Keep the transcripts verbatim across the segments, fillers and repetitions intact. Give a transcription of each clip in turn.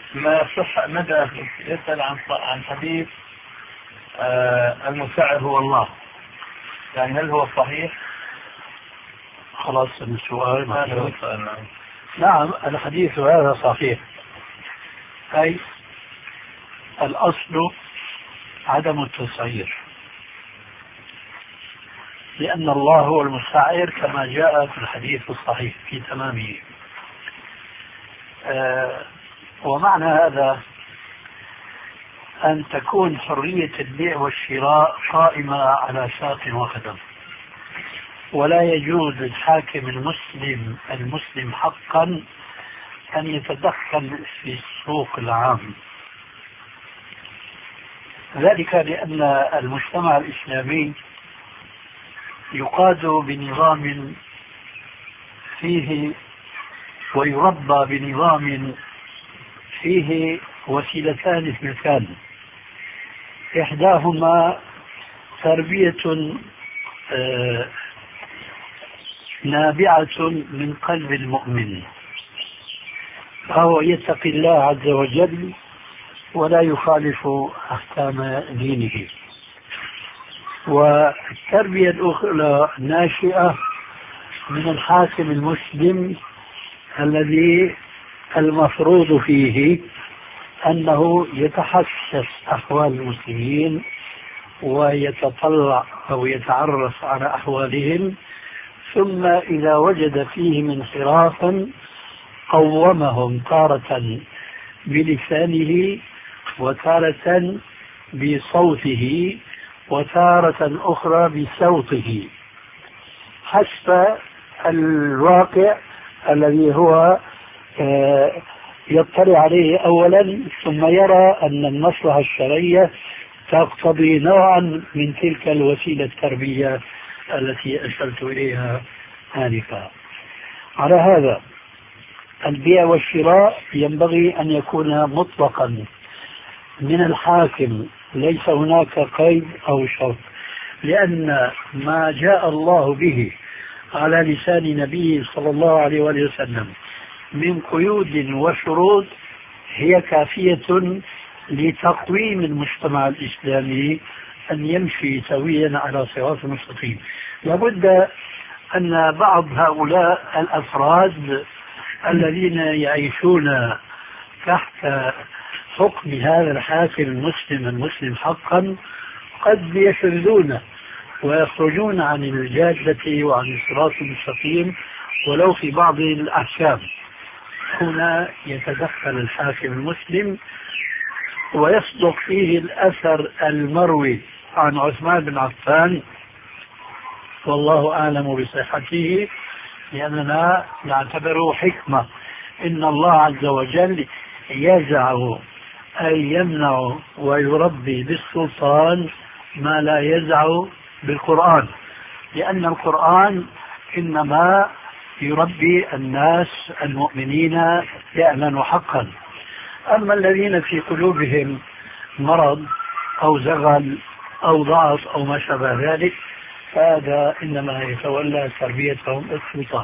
ما صح مدى يسأل عن عن حديث آه المساعد هو الله، يعني هل هو صحيح؟ خلاص السؤال هذا هو السؤال. نعم. نعم الحديث هذا صحيح، أي الأصل عدم التسعير، لأن الله هو المسعر كما جاء في الحديث الصحيح في تمامه. آه ومعنى هذا أن تكون حرية البيع والشراء قائمة على ساق وقدم، ولا يجوز للحاكم المسلم المسلم حقا أن يتدخل في السوق العام، ذلك لأن المجتمع الإسلامي يقاد بنظام فيه ويربى بنظام فيه وسيلتان اثنتان، إحداهما تربية آه نابعة من قلب المؤمن، فهو يتقي الله عز وجل ولا يخالف أحكام دينه. والتربية الأخرى ناشئة من الحاكم المسلم الذي المفروض فيه أنه يتحسس أحوال المسلمين ويتطلع أو يتعرف على أحوالهم، ثم إذا وجد فيهم انحرافا قومهم تارة بلسانه وتارة بصوته وتارة أخرى بصوته حسب الواقع الذي هو يطلع عليه أولا، ثم يرى أن المصلحة الشرعية تقتضي نوعا من تلك الوسيلة التربية التي أشرت إليها آنفا. على هذا البيع والشراء ينبغي أن يكون مطلقا من الحاكم، ليس هناك قيد أو شرط، لأن ما جاء الله به على لسان نبيه صلى الله عليه وسلم من قيود وشروط هي كافية لتقويم المجتمع الإسلامي أن يمشي سويا على صراط مستقيم. لابد أن بعض هؤلاء الأفراد الذين يعيشون تحت حكم هذا الحاكم المسلم المسلم حقا قد يشذون ويخرجون عن الجادة وعن الصراط المستقيم ولو في بعض الأحكام. هنا يتدخل الحاكم المسلم ويصدق فيه الأثر المروي عن عثمان بن عفان، والله أعلم بصحته، لأننا نعتبره حكمة. إن الله عز وجل يزع أي يمنع ويربي بالسلطان ما لا يزع بالقرآن، لأن القرآن إنما يربي الناس المؤمنين يأمن حقا. أما الذين في قلوبهم مرض أو زغل أو ضعف أو ما شابه ذلك فهذا إنما يتولى تربيتهم السلطان.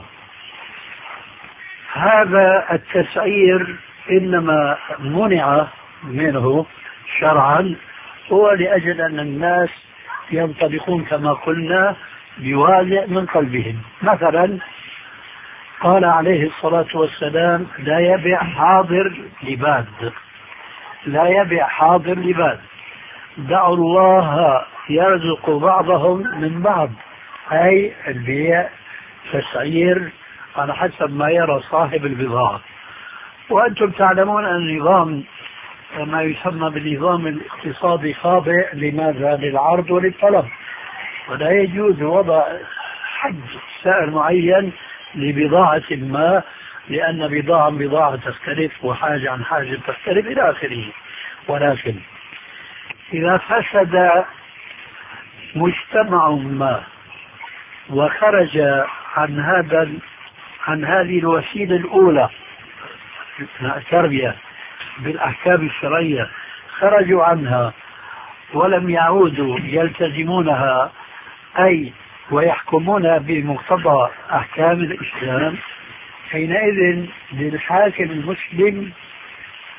هذا التسعير إنما منع منه شرعا هو لأجل أن الناس ينطلقون كما قلنا بوازع من قلبهم. مثلا قال عليه الصلاة والسلام لا يبيع حاضر لباد، لا يبيع حاضر لباد، دعوا الله يرزق بعضهم من بعض، أي البيع تسعير على حسب ما يرى صاحب البضاعة. وأنتم تعلمون أن النظام ما يسمى بالنظام الاقتصادي خاضع لماذا؟ للعرض وللطلب، ولا يجوز وضع حد سعر معين لبضاعة ما، لأن بضاعة بضاعة تختلف وحاجة عن حاجة تختلف إلى آخره. ولكن إذا فسد مجتمع ما وخرج عن هذا عن هذه الوسيلة الأولى التربية بالأحكام الشرعية، خرجوا عنها ولم يعودوا يلتزمونها أي ويحكمون بمقتضى أحكام الإسلام، حينئذ للحاكم المسلم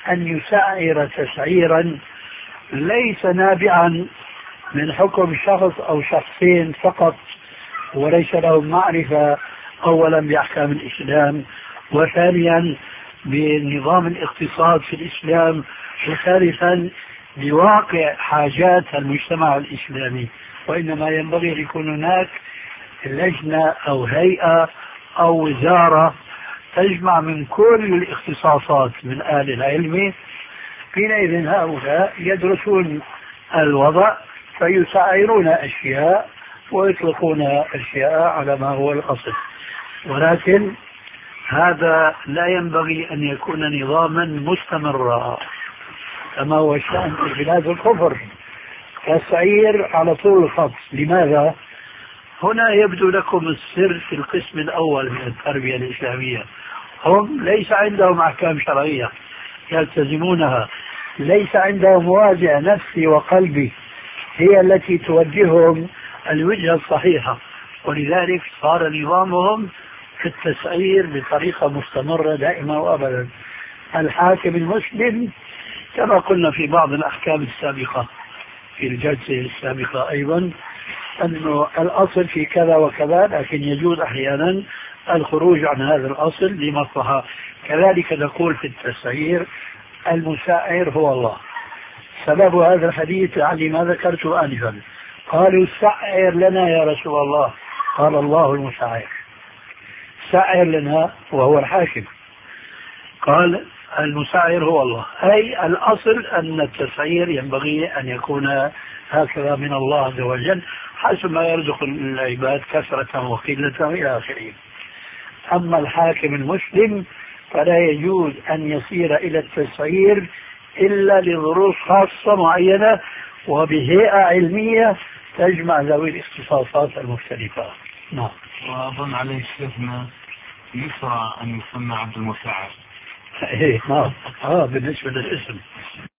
أن يسعر تسعيرا ليس نابعا من حكم شخص أو شخصين فقط وليس لهم معرفة أولا بأحكام الإسلام، وثانيا بنظام الاقتصاد في الإسلام، وثالثا بواقع حاجات المجتمع الإسلامي، وإنما ينبغي أن يكون هناك لجنة أو هيئة أو وزارة تجمع من كل الاختصاصات من أهل العلم. حينئذ هؤلاء يدرسون الوضع فيسعرون أشياء ويطلقون أشياء على ما هو الأصل، ولكن هذا لا ينبغي أن يكون نظاما مستمرا كما هو الشأن في بلاد الكفر، تسعير على طول الخط. لماذا؟ هنا يبدو لكم السر في القسم الأول من التربية الإسلامية. هم ليس عندهم أحكام شرعية يلتزمونها، ليس عندهم وازع نفسي وقلبي هي التي توجههم الوجهة الصحيحة، ولذلك صار نظامهم في التسعير بطريقة مستمرة دائما وأبدا. الحاكم المسلم كما قلنا في بعض الأحكام السابقة في الجلسة السابقة أيضا أنه الأصل في كذا وكذا، لكن يجوز أحيانا الخروج عن هذا الأصل لمصلحة. كذلك نقول في التسعير المسعر هو الله. سبب هذا الحديث يعني ما ذكرته آنفا، قالوا سعر لنا يا رسول الله، قال الله المسعر، سعر لنا وهو الحاكم، قال المسعر هو الله، أي الأصل أن التسعير ينبغي أن يكون هكذا من الله عز وجل حسب ما يرزق العباد كثرة وقلة إلى آخره. أما الحاكم المسلم فلا يجوز أن يصير إلى التسعير إلا لظروف خاصة معينة وبهيئة علمية تجمع ذوي الاختصاصات المختلفة. نعم. وأظن عليه شيخنا يسرى أن يسمى عبد المساعد. إيه نعم. آه بالنسبة للاسم.